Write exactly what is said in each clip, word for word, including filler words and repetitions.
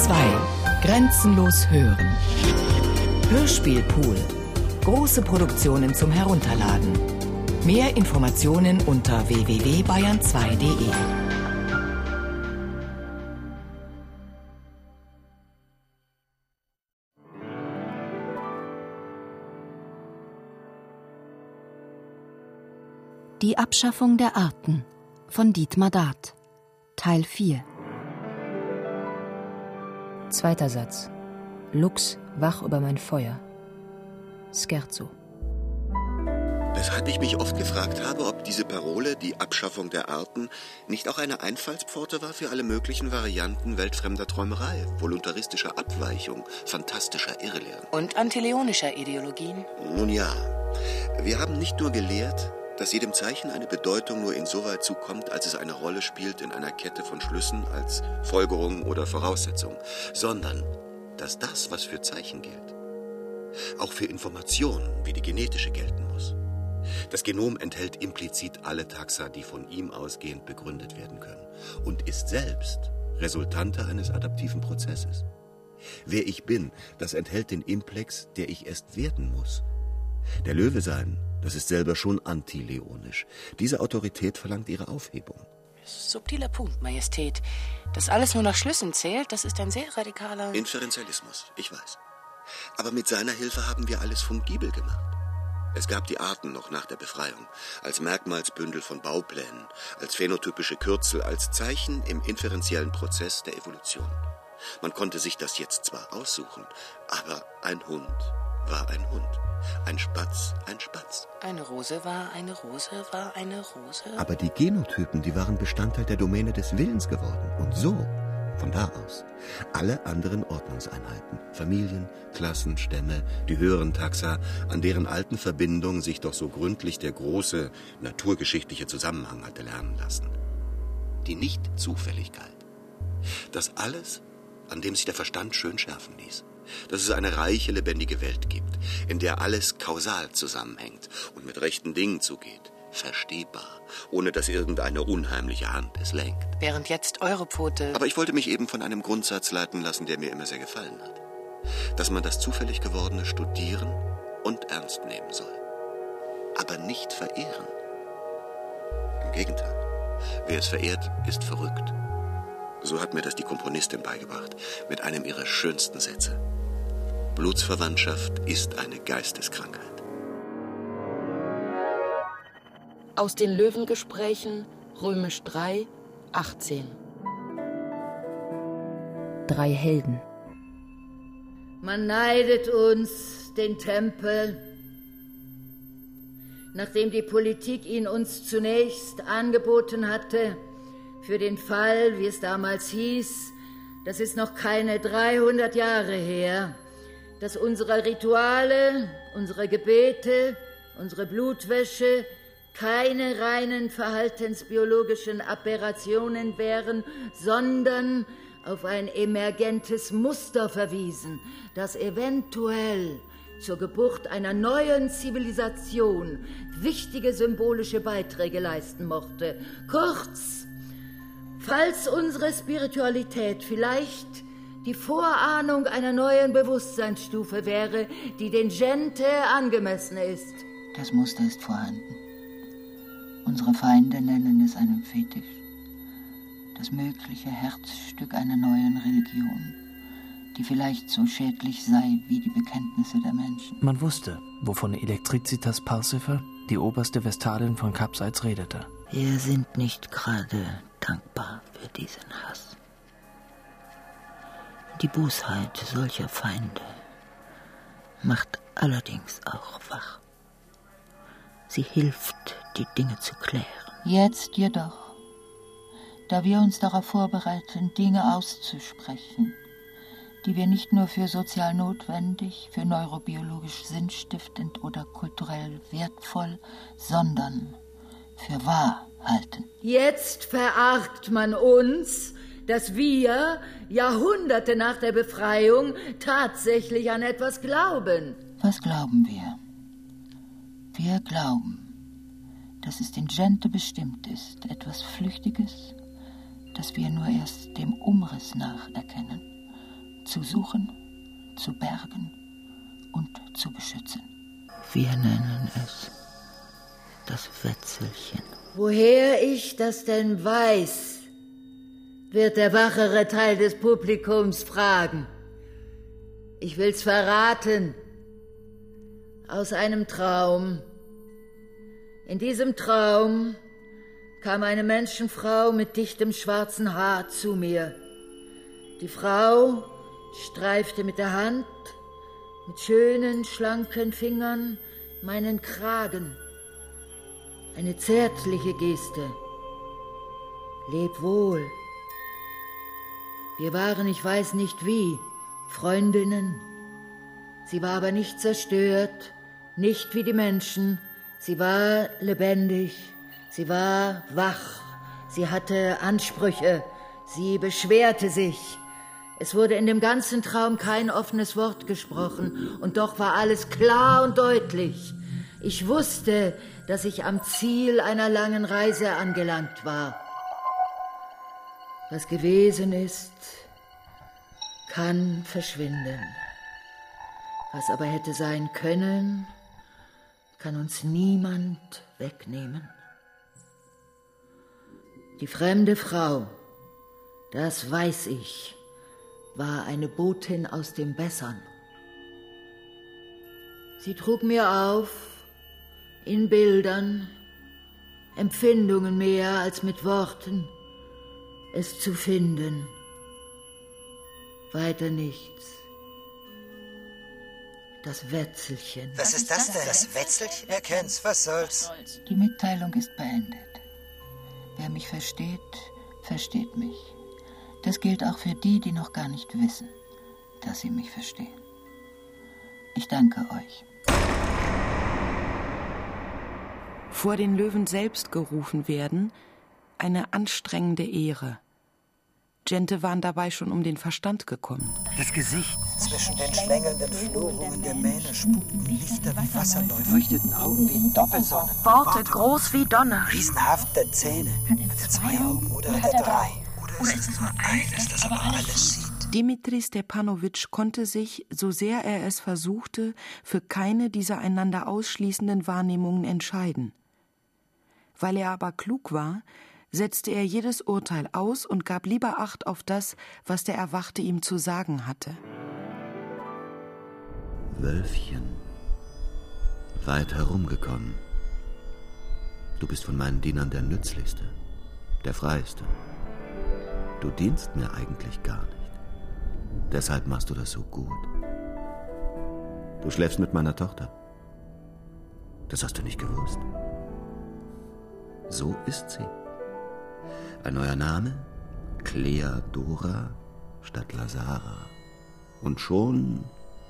zwei. Grenzenlos hören. Hörspielpool. Große Produktionen zum Herunterladen. Mehr Informationen unter w w w punkt bayern zwei punkt de. Die Abschaffung der Arten von Dietmar Dart, Teil vier. Zweiter Satz. Lux, wach über mein Feuer. Scherzo. Weshalb ich mich oft gefragt habe, ob diese Parole, die Abschaffung der Arten, nicht auch eine Einfallspforte war für alle möglichen Varianten weltfremder Träumerei, voluntaristischer Abweichung, fantastischer Irrlehren. Und antileonischer Ideologien? Nun ja, wir haben nicht nur gelehrt, dass jedem Zeichen eine Bedeutung nur insoweit zukommt, als es eine Rolle spielt in einer Kette von Schlüssen als Folgerung oder Voraussetzung, sondern dass das, was für Zeichen gilt, auch für Informationen wie die genetische gelten muss. Das Genom enthält implizit alle Taxa, die von ihm ausgehend begründet werden können und ist selbst Resultante eines adaptiven Prozesses. Wer ich bin, das enthält den Implex, der ich erst werden muss. Der Löwe sein, das ist selber schon antileonisch. Diese Autorität verlangt ihre Aufhebung. Subtiler Punkt, Majestät. Dass alles nur nach Schlüssen zählt, das ist ein sehr radikaler... Inferenzialismus, ich weiß. Aber mit seiner Hilfe haben wir alles fungibel gemacht. Es gab die Arten noch nach der Befreiung, als Merkmalsbündel von Bauplänen, als phänotypische Kürzel, als Zeichen im inferenziellen Prozess der Evolution. Man konnte sich das jetzt zwar aussuchen, aber ein Hund war ein Hund. Ein Spatz, ein Spatz. Eine Rose war eine Rose, war eine Rose. Aber die Genotypen, die waren Bestandteil der Domäne des Willens geworden. Und so, von da aus, alle anderen Ordnungseinheiten, Familien, Klassen, Stämme, die höheren Taxa, an deren alten Verbindungen sich doch so gründlich der große naturgeschichtliche Zusammenhang hatte lernen lassen. Die Nicht-Zufälligkeit. Das alles, an dem sich der Verstand schön schärfen ließ. Dass es eine reiche, lebendige Welt gibt, in der alles kausal zusammenhängt und mit rechten Dingen zugeht, verstehbar, ohne dass irgendeine unheimliche Hand es lenkt. Während jetzt eure Pfote... Aber ich wollte mich eben von einem Grundsatz leiten lassen, der mir immer sehr gefallen hat. Dass man das zufällig Gewordene studieren und ernst nehmen soll. Aber nicht verehren. Im Gegenteil, wer es verehrt, ist verrückt. So hat mir das die Komponistin beigebracht, mit einem ihrer schönsten Sätze. Blutsverwandtschaft ist eine Geisteskrankheit. Aus den Löwengesprächen, Römisch drei, achtzehn. Drei Helden. Man neidet uns, den Tempel. Nachdem die Politik ihn uns zunächst angeboten hatte, für den Fall, wie es damals hieß, das ist noch keine dreihundert Jahre her, dass unsere Rituale, unsere Gebete, unsere Blutwäsche keine reinen verhaltensbiologischen Aberrationen wären, sondern auf ein emergentes Muster verwiesen, das eventuell zur Geburt einer neuen Zivilisation wichtige symbolische Beiträge leisten mochte. Kurz, falls unsere Spiritualität vielleicht die Vorahnung einer neuen Bewusstseinsstufe wäre, die den Gente angemessen ist. Das Muster ist vorhanden. Unsere Feinde nennen es einen Fetisch. Das mögliche Herzstück einer neuen Religion, die vielleicht so schädlich sei wie die Bekenntnisse der Menschen. Man wusste, wovon Elektricitas Parsifal, die oberste Vestalin von Kapseits, redete. Wir sind nicht gerade dankbar für diesen Hass. Die Bosheit solcher Feinde macht allerdings auch wach. Sie hilft, die Dinge zu klären. Jetzt jedoch, da wir uns darauf vorbereiten, Dinge auszusprechen, die wir nicht nur für sozial notwendig, für neurobiologisch sinnstiftend oder kulturell wertvoll, sondern für wahr halten. Jetzt verargt man uns, dass wir Jahrhunderte nach der Befreiung tatsächlich an etwas glauben. Was glauben wir? Wir glauben, dass es den Gente bestimmt ist, etwas Flüchtiges, das wir nur erst dem Umriss nach erkennen, zu suchen, zu bergen und zu beschützen. Wir nennen es das Wetzelchen. Woher ich das denn weiß, wird der wachere Teil des Publikums fragen. Ich will's verraten. Aus einem Traum. In diesem Traum kam eine Menschenfrau mit dichtem schwarzen Haar zu mir. Die Frau streifte mit der Hand, mit schönen, schlanken Fingern meinen Kragen. Eine zärtliche Geste. Leb wohl. Wir waren, ich weiß nicht wie, Freundinnen. Sie war aber nicht zerstört, nicht wie die Menschen. Sie war lebendig, sie war wach, sie hatte Ansprüche, sie beschwerte sich. Es wurde in dem ganzen Traum kein offenes Wort gesprochen, und doch war alles klar und deutlich. Ich wusste, dass ich am Ziel einer langen Reise angelangt war. Was gewesen ist, kann verschwinden. Was aber hätte sein können, kann uns niemand wegnehmen. Die fremde Frau, das weiß ich, war eine Botin aus dem Bessern. Sie trug mir auf, in Bildern, Empfindungen mehr als mit Worten, es zu finden. Weiter nichts. Das Wetzelchen. Was ist das denn? Das Wetzelchen? Herr Kenz, was soll's? Die Mitteilung ist beendet. Wer mich versteht, versteht mich. Das gilt auch für die, die noch gar nicht wissen, dass sie mich verstehen. Ich danke euch. Vor den Löwen selbst gerufen werden, eine anstrengende Ehre. Gente waren dabei schon um den Verstand gekommen. Das Gesicht. Zwischen den schlängelnden Florungen der Mähne spukten Lichter wie Wasserläufe. Leuchteten Augen wie Doppelsonnen. Worte groß wie Donner. Riesenhafte Zähne. Hat er zwei Augen oder hat er drei? Oder ist es nur eines, das aber alles sieht? Dimitri Stepanowitsch konnte sich, so sehr er es versuchte, für keine dieser einander ausschließenden Wahrnehmungen entscheiden. Weil er aber klug war, setzte er jedes Urteil aus und gab lieber Acht auf das, was der Erwachte ihm zu sagen hatte. Wölfchen, weit herumgekommen. Du bist von meinen Dienern der nützlichste, der freiste. Du dienst mir eigentlich gar nicht. Deshalb machst du das so gut. Du schläfst mit meiner Tochter. Das hast du nicht gewusst. So ist sie. Ein neuer Name? Cleadora statt Lazara. Und schon...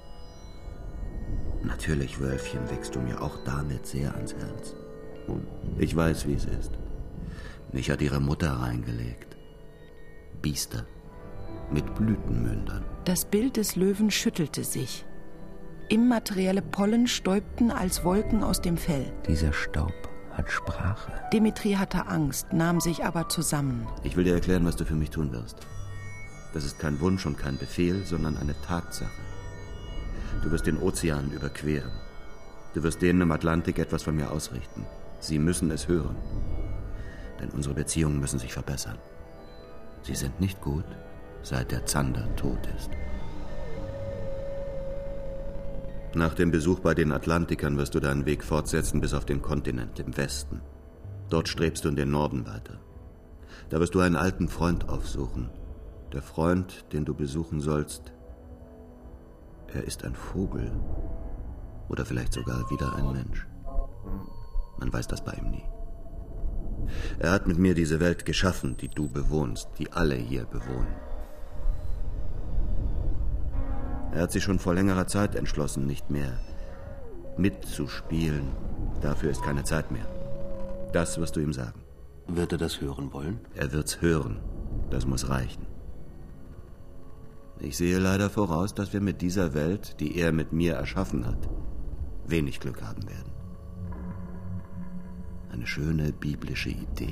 Natürlich, Wölfchen, wächst du mir auch damit sehr ans Herz. Ich weiß, wie es ist. Mich hat ihre Mutter reingelegt. Biester. Mit Blütenmündern. Das Bild des Löwen schüttelte sich. Immaterielle Pollen stäubten als Wolken aus dem Fell. Dieser Staub hat Sprache. Dimitri hatte Angst, nahm sich aber zusammen. Ich will dir erklären, was du für mich tun wirst. Das ist kein Wunsch und kein Befehl, sondern eine Tatsache. Du wirst den Ozean überqueren. Du wirst denen im Atlantik etwas von mir ausrichten. Sie müssen es hören. Denn unsere Beziehungen müssen sich verbessern. Sie sind nicht gut, seit der Zander tot ist. Nach dem Besuch bei den Atlantikern wirst du deinen Weg fortsetzen bis auf den Kontinent im Westen. Dort strebst du in den Norden weiter. Da wirst du einen alten Freund aufsuchen. Der Freund, den du besuchen sollst, er ist ein Vogel. Oder vielleicht sogar wieder ein Mensch. Man weiß das bei ihm nie. Er hat mit mir diese Welt geschaffen, die du bewohnst, die alle hier bewohnen. Er hat sich schon vor längerer Zeit entschlossen, nicht mehr mitzuspielen. Dafür ist keine Zeit mehr. Das wirst du ihm sagen. Wird er das hören wollen? Er wird's hören. Das muss reichen. Ich sehe leider voraus, dass wir mit dieser Welt, die er mit mir erschaffen hat, wenig Glück haben werden. Eine schöne biblische Idee.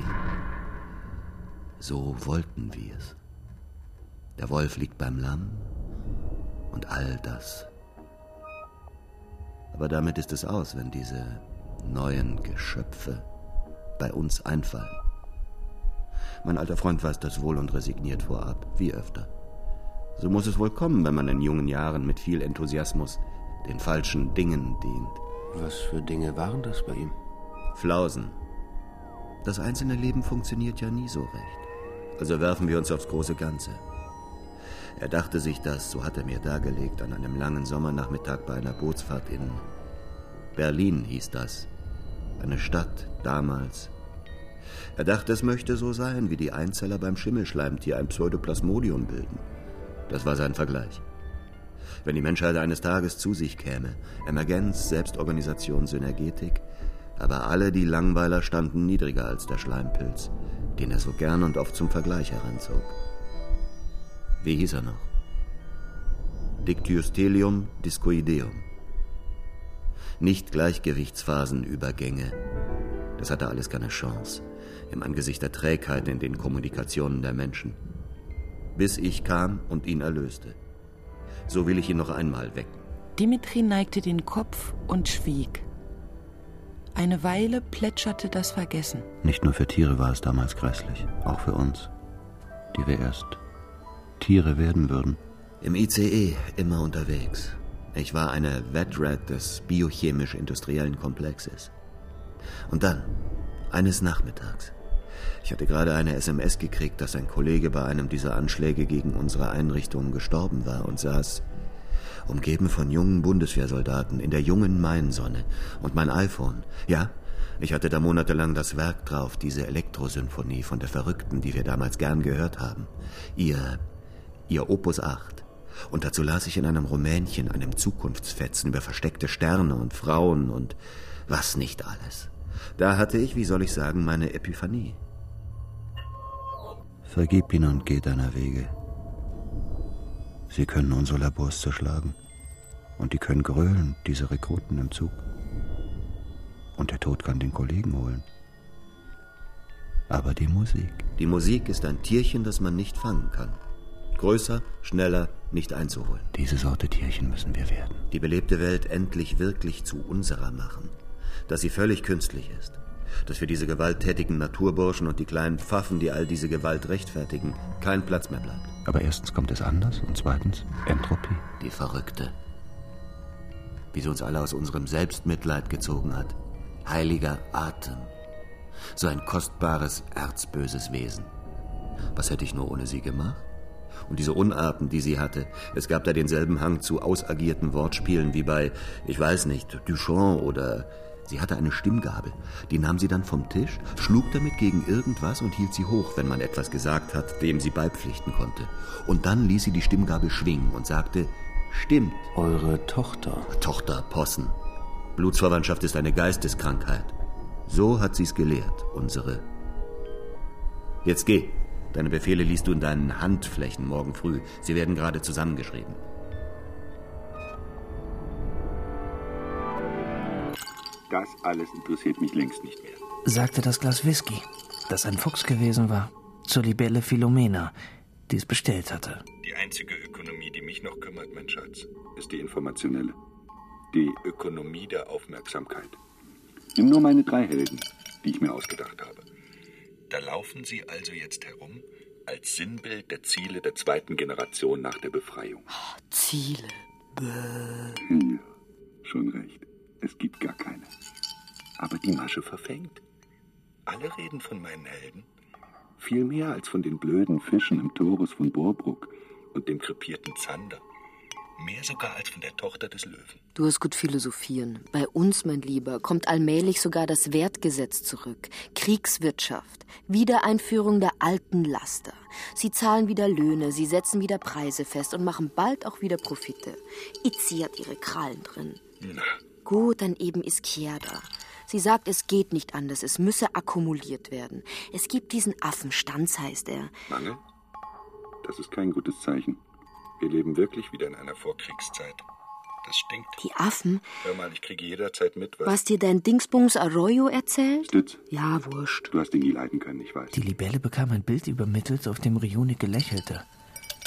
So wollten wir es. Der Wolf liegt beim Lamm, und all das. Aber damit ist es aus, wenn diese neuen Geschöpfe bei uns einfallen. Mein alter Freund weiß das wohl und resigniert vorab, wie öfter. So muss es wohl kommen, wenn man in jungen Jahren mit viel Enthusiasmus den falschen Dingen dient. Was für Dinge waren das bei ihm? Flausen. Das einzelne Leben funktioniert ja nie so recht. Also werfen wir uns aufs große Ganze. Er dachte sich das, so hat er mir dargelegt, an einem langen Sommernachmittag bei einer Bootsfahrt in Berlin hieß das. Eine Stadt damals. Er dachte, es möchte so sein, wie die Einzeller beim Schimmelschleimtier ein Pseudoplasmodium bilden. Das war sein Vergleich. Wenn die Menschheit eines Tages zu sich käme, Emergenz, Selbstorganisation, Synergetik, aber alle die Langweiler standen niedriger als der Schleimpilz, den er so gern und oft zum Vergleich heranzog. Wie hieß er noch? Dictyostelium discoideum. Nicht Gleichgewichtsphasenübergänge. Das hatte alles keine Chance im Angesicht der Trägheit in den Kommunikationen der Menschen. Bis ich kam und ihn erlöste. So will ich ihn noch einmal wecken. Dimitri neigte den Kopf und schwieg. Eine Weile plätscherte das Vergessen. Nicht nur für Tiere war es damals grässlich, auch für uns, die wir erst Tiere werden würden. Im I C E immer unterwegs. Ich war eine Wetrat des biochemisch-industriellen Komplexes. Und dann, eines Nachmittags, ich hatte gerade eine S M S gekriegt, dass ein Kollege bei einem dieser Anschläge gegen unsere Einrichtungen gestorben war und saß, umgeben von jungen Bundeswehrsoldaten, in der jungen Mainsonne. Und mein iPhone, ja, ich hatte da monatelang das Werk drauf, diese Elektrosymphonie von der Verrückten, die wir damals gern gehört haben. Ihr, ihr Opus acht. Und dazu las ich in einem Rumänchen, einem Zukunftsfetzen über versteckte Sterne und Frauen und was nicht alles. Da hatte ich, wie soll ich sagen, meine Epiphanie. Vergib ihn und geh deiner Wege. Sie können unsere Labors zerschlagen. Und die können grölen, diese Rekruten im Zug. Und der Tod kann den Kollegen holen. Aber die Musik... Die Musik ist ein Tierchen, das man nicht fangen kann. Größer, schneller, nicht einzuholen. Diese Sorte Tierchen müssen wir werden. Die belebte Welt endlich wirklich zu unserer machen. Dass sie völlig künstlich ist. Dass für diese gewalttätigen Naturburschen und die kleinen Pfaffen, die all diese Gewalt rechtfertigen, kein Platz mehr bleibt. Aber erstens kommt es anders und zweitens Entropie. Die Verrückte. Wie sie uns alle aus unserem Selbstmitleid gezogen hat. Heiliger Atem. So ein kostbares, erzböses Wesen. Was hätte ich nur ohne sie gemacht? Und diese Unarten, die sie hatte. Es gab da denselben Hang zu ausagierten Wortspielen wie bei, ich weiß nicht, Duchamp oder... Sie hatte eine Stimmgabel. Die nahm sie dann vom Tisch, schlug damit gegen irgendwas und hielt sie hoch, wenn man etwas gesagt hat, dem sie beipflichten konnte. Und dann ließ sie die Stimmgabel schwingen und sagte, stimmt. Eure Tochter. Tochter, Possen. Blutsverwandtschaft ist eine Geisteskrankheit. So hat sie's gelehrt, unsere. Jetzt geh. Deine Befehle liest du in deinen Handflächen morgen früh. Sie werden gerade zusammengeschrieben. Das alles interessiert mich längst nicht mehr. Sagte das Glas Whisky, das ein Fuchs gewesen war, zur Libelle Philomena, die es bestellt hatte. Die einzige Ökonomie, die mich noch kümmert, mein Schatz, ist die informationelle. Die Ökonomie der Aufmerksamkeit. Nimm nur meine drei Helden, die ich mir ausgedacht habe. Da laufen sie also jetzt herum als Sinnbild der Ziele der zweiten Generation nach der Befreiung. Oh, Ziele. Bäh. Ja, schon recht. Es gibt gar keine. Aber die Masche verfängt. Alle reden von meinen Helden. Viel mehr als von den blöden Fischen im Torus von Borbruck und dem krepierten Zander. Mehr sogar als von der Tochter des Löwen. Du hast gut philosophieren. Bei uns, mein Lieber, kommt allmählich sogar das Wertgesetz zurück. Kriegswirtschaft. Wiedereinführung der alten Laster. Sie zahlen wieder Löhne, sie setzen wieder Preise fest und machen bald auch wieder Profite. Itzi hat ihre Krallen drin. Na. Gut, dann eben Izquierda. Sie sagt, es geht nicht anders, es müsse akkumuliert werden. Es gibt diesen Affen, Stanz heißt er. Mangel? Das ist kein gutes Zeichen. Wir leben wirklich wieder in einer Vorkriegszeit. Das stinkt. Die Affen? Hör mal, ich kriege jederzeit mit, was... Was dir dein Dingsbums Arroyo erzählt? Stütz. Ja, wurscht. Du hast ihn nie leiden können, ich weiß. Die Libelle bekam ein Bild übermittelt, auf dem Rionik lächelte.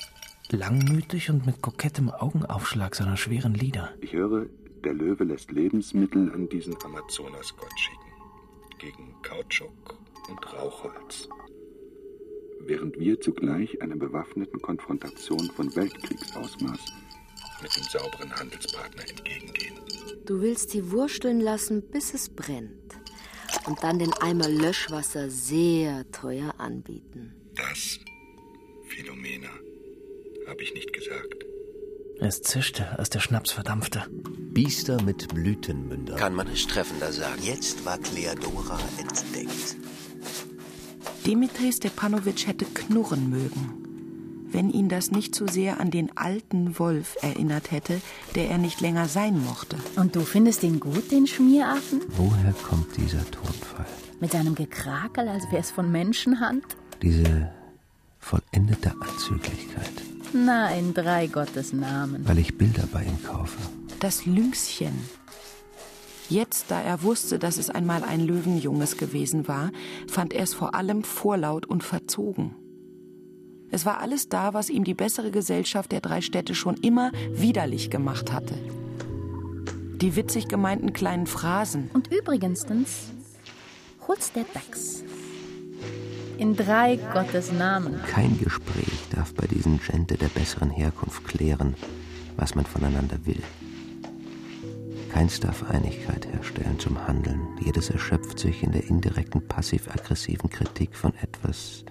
langmütig und mit kokettem Augenaufschlag seiner schweren Lider. Ich höre, der Löwe lässt Lebensmittel an diesen Amazonasgott schicken. Gegen Kautschuk und Rauchholz. Während wir zugleich einer bewaffneten Konfrontation von Weltkriegsausmaß mit dem sauberen Handelspartner entgegengehen. Du willst sie wursteln lassen, bis es brennt. Und dann den Eimer Löschwasser sehr teuer anbieten. Das, Philomena, habe ich nicht gesagt. Es zischte, als der Schnaps verdampfte. Biester mit Blütenmündern. Kann man es treffender sagen. Jetzt war Kleodora entdeckt. Dimitri Stepanowitsch hätte knurren mögen, wenn ihn das nicht so sehr an den alten Wolf erinnert hätte, der er nicht länger sein mochte. Und du findest ihn gut, den Schmieraffen? Woher kommt dieser Tonfall? Mit seinem Gekrakel, als wäre es von Menschenhand? Diese vollendete Anzüglichkeit. Nein, drei Gottes Namen. Weil ich Bilder bei ihm kaufe. Das Lynxchen. Jetzt, da er wusste, dass es einmal ein Löwenjunges gewesen war, fand er es vor allem vorlaut und verzogen. Es war alles da, was ihm die bessere Gesellschaft der drei Städte schon immer widerlich gemacht hatte. Die witzig gemeinten kleinen Phrasen. Und übrigens, hol's der Dachs. In drei Gottes Namen. Kein Gespräch darf bei diesen Gente der besseren Herkunft klären, was man voneinander will. Keins darf Einigkeit herstellen zum Handeln. Jedes erschöpft sich in der indirekten, passiv-aggressiven Kritik von etwas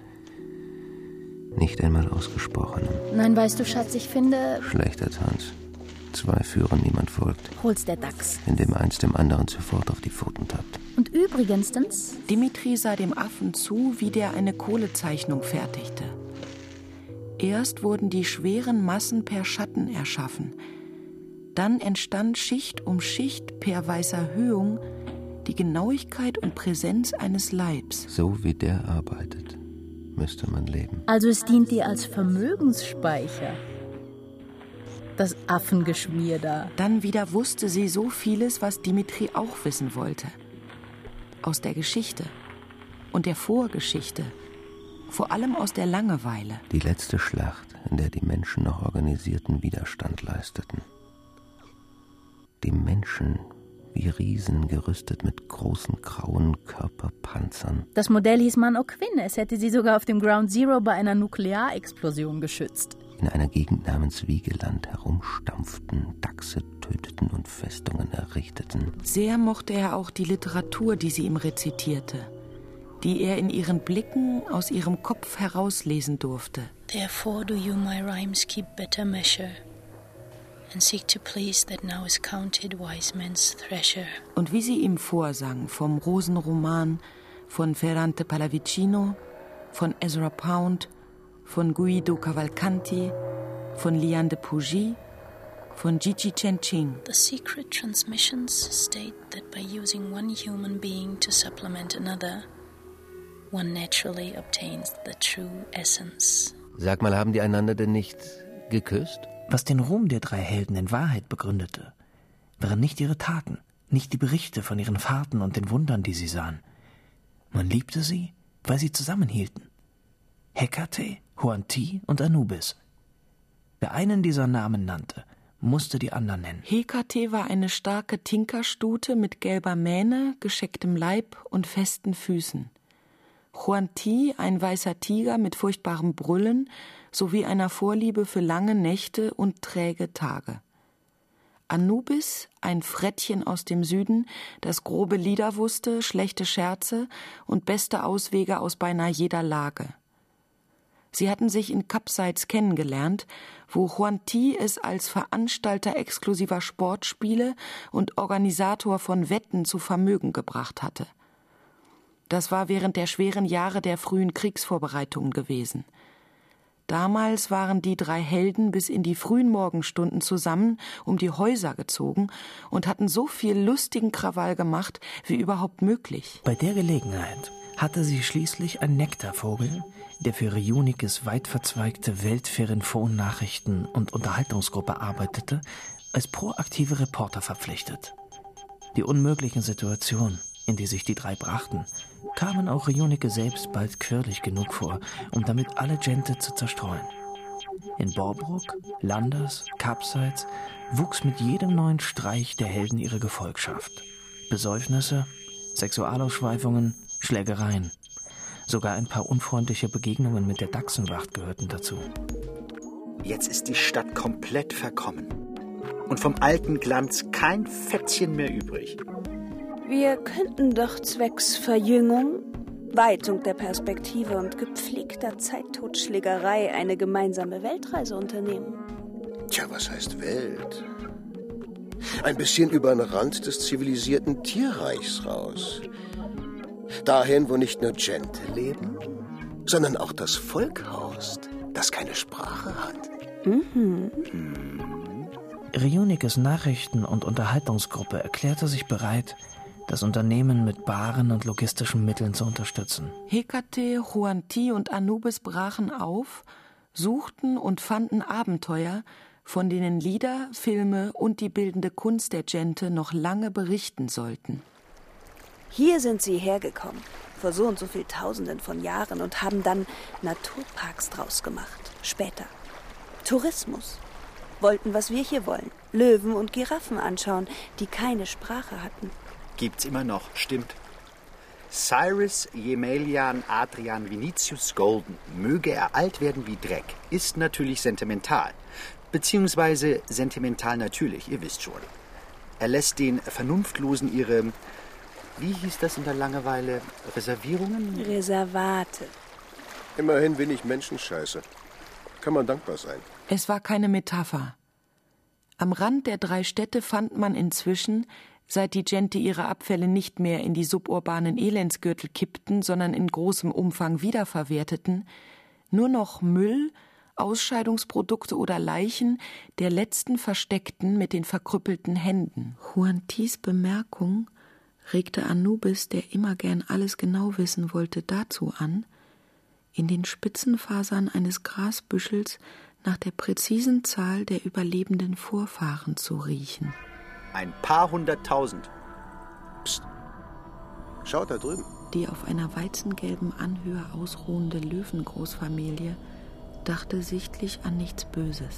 nicht einmal Ausgesprochenem. Nein, weißt du, Schatz, ich finde... Schlechter Tanz. Zwei führen, niemand folgt. Hol's der Dachs. Indem eins dem anderen sofort auf die Pfoten tappt. Und übrigens... Dimitri sah dem Affen zu, wie der eine Kohlezeichnung fertigte. Erst wurden die schweren Massen per Schatten erschaffen. Dann entstand Schicht um Schicht per weißer Höhung die Genauigkeit und Präsenz eines Leibs. So wie der arbeitet, müsste man leben. Also es dient dir als Vermögensspeicher. Das Affengeschmier da. Dann wieder wusste sie so vieles, was Dimitri auch wissen wollte. Aus der Geschichte und der Vorgeschichte. Vor allem aus der Langeweile. Die letzte Schlacht, in der die Menschen noch organisierten Widerstand leisteten. Die Menschen wie Riesen, gerüstet mit großen grauen Körperpanzern. Das Modell hieß Manoquin. Es hätte sie sogar auf dem Ground Zero bei einer Nuklearexplosion geschützt. In einer Gegend namens Wiegeland herumstampften, Dachse töteten und Festungen errichteten. Sehr mochte er auch die Literatur, die sie ihm rezitierte, die er in ihren Blicken aus ihrem Kopf herauslesen durfte. Therefore do you my rhymes keep better measure. And seek to please that now is counted wise men's treasure. Und wie sie ihm vorsang vom Rosenroman, von Ferrante Pallavicino, von Ezra Pound, von Guido Cavalcanti, von Liane de Pougy, von Gigi Chen-Ching. The secret transmissions state that by using one human being to supplement another, one naturally obtains the true essence. Sag mal, haben die einander denn nicht geküsst? Was den Ruhm der drei Helden in Wahrheit begründete, waren nicht ihre Taten, nicht die Berichte von ihren Fahrten und den Wundern, die sie sahen. Man liebte sie, weil sie zusammenhielten. Hekate, Huanti und Anubis. Wer einen dieser Namen nannte, musste die anderen nennen. Hekate war eine starke Tinkerstute mit gelber Mähne, geschecktem Leib und festen Füßen. Huanti, ein weißer Tiger mit furchtbarem Brüllen sowie einer Vorliebe für lange Nächte und träge Tage. Anubis, ein Frettchen aus dem Süden, das grobe Lieder wusste, schlechte Scherze und beste Auswege aus beinahe jeder Lage. Sie hatten sich in Capsides kennengelernt, wo Huanti es als Veranstalter exklusiver Sportspiele und Organisator von Wetten zu Vermögen gebracht hatte. Das war während der schweren Jahre der frühen Kriegsvorbereitungen gewesen. Damals waren die drei Helden bis in die frühen Morgenstunden zusammen um die Häuser gezogen und hatten so viel lustigen Krawall gemacht, wie überhaupt möglich. Bei der Gelegenheit hatte sie schließlich einen Nektarvogel, der für ihre Unikes weit verzweigte Weltferienphon-Nachrichten- und Unterhaltungsgruppe arbeitete, als proaktive Reporter verpflichtet. Die unmöglichen Situationen, in die sich die drei brachten, kamen auch Rionike selbst bald quirlig genug vor, um damit alle Gente zu zerstreuen. In Borbruck, Landers, Kapseits wuchs mit jedem neuen Streich der Helden ihre Gefolgschaft. Besäufnisse, Sexualausschweifungen, Schlägereien. Sogar ein paar unfreundliche Begegnungen mit der Dachsenwacht gehörten dazu. Jetzt ist die Stadt komplett verkommen. Und vom alten Glanz kein Fetzchen mehr übrig. Wir könnten doch zwecks Verjüngung, Weitung der Perspektive und gepflegter Zeittotschlägerei eine gemeinsame Weltreise unternehmen. Tja, was heißt Welt? Ein bisschen über den Rand des zivilisierten Tierreichs raus. Dahin, wo nicht nur Gente leben, sondern auch das Volk haust, das keine Sprache hat. Mhm. Hm. Rionikes Nachrichten- und Unterhaltungsgruppe erklärte sich bereit, das Unternehmen mit baren und logistischen Mitteln zu unterstützen. Hekate, Huanti und Anubis brachen auf, suchten und fanden Abenteuer, von denen Lieder, Filme und die bildende Kunst der Gente noch lange berichten sollten. Hier sind sie hergekommen, vor so und so viel Tausenden von Jahren, und haben dann Naturparks draus gemacht. Später. Tourismus. Wollten, was wir hier wollen. Löwen und Giraffen anschauen, die keine Sprache hatten. Gibt's immer noch, stimmt. Cyrus Jemelian Adrian Vinicius Golden, möge er alt werden wie Dreck, ist natürlich sentimental. Beziehungsweise sentimental natürlich, ihr wisst schon. Er lässt den Vernunftlosen ihre, wie hieß das in der Langeweile, Reservierungen? Reservate. Immerhin wenig Menschenscheiße. Kann man dankbar sein. Es war keine Metapher. Am Rand der drei Städte fand man inzwischen, seit die Gente ihre Abfälle nicht mehr in die suburbanen Elendsgürtel kippten, sondern in großem Umfang wiederverwerteten, nur noch Müll, Ausscheidungsprodukte oder Leichen der letzten Versteckten mit den verkrüppelten Händen. Huantis Bemerkung regte Anubis, der immer gern alles genau wissen wollte, dazu an, in den Spitzenfasern eines Grasbüschels nach der präzisen Zahl der überlebenden Vorfahren zu riechen. Ein paar hunderttausend. Psst. Schaut da drüben. Die auf einer weizengelben Anhöhe ausruhende Löwengroßfamilie dachte sichtlich an nichts Böses.